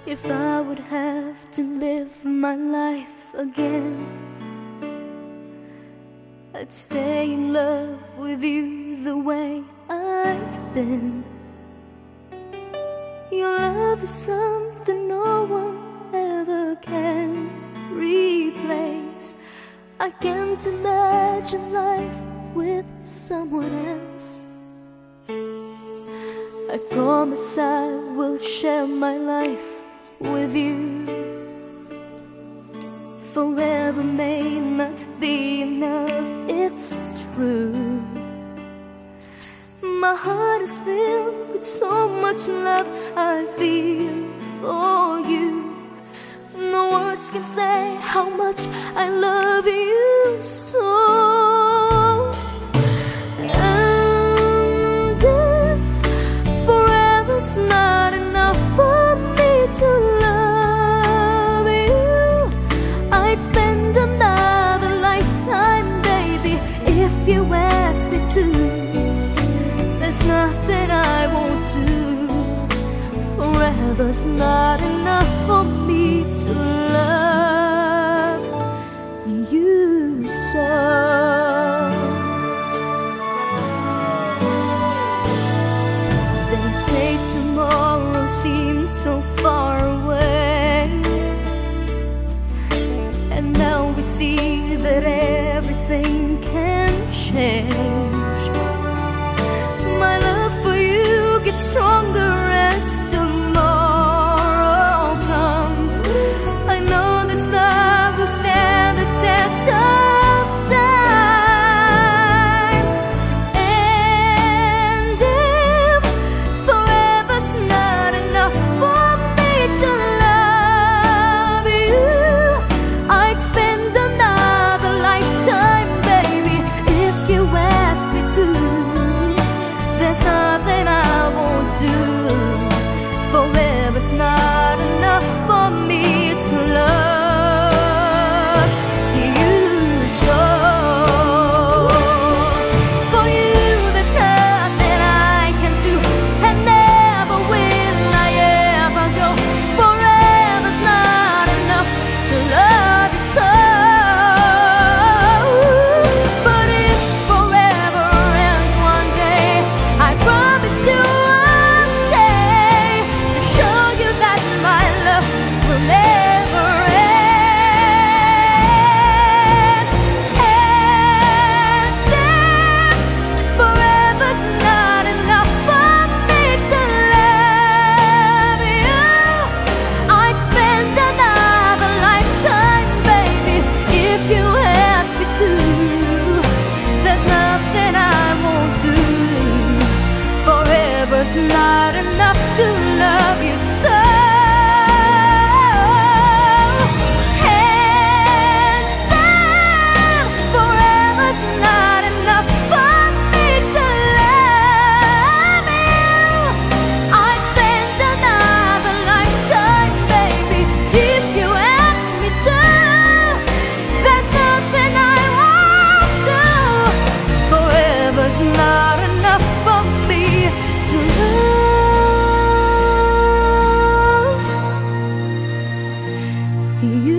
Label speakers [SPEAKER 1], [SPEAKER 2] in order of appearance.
[SPEAKER 1] If I would have to live my life again, I'd stay in love with you the way I've been. Your love is something no one ever can replace. I can't imagine life with someone else. I promise I will share my life with you. Forever may not be enough, it's true. My heart is filled with so much love I feel for you. No words can say how much I love you so. And if forever's not enough for me to love you, I'd spend another lifetime, baby, if you ask me to. There's nothing I won't do. Forever's not enough for me to love you so. They say tomorrow seems so far away, and now we see that everything can change. My love for you gets stronger as tomorrow comes. I know this love will stand the test of time. And if forever's not enough for me to love you, I'd spend another lifetime, baby, if you ask me to. There's nothing I won't do. Forever's not enough for me to love you so. For you there's nothing I can do, and never will I ever go. Forever's not enough to love you so. But if forever ends one day, I promise you I'll stay to show you that my love will never end. And then forever's not enough for me to love you, I'd spend another lifetime, baby, if you ask me to. There's nothing I won't do. Forever's not enough to love you so. And then forever's not enough for me to love you, I'd spend another lifetime, baby, if you ask me to. There's nothing I won't do. Forever's not enough for me to love you.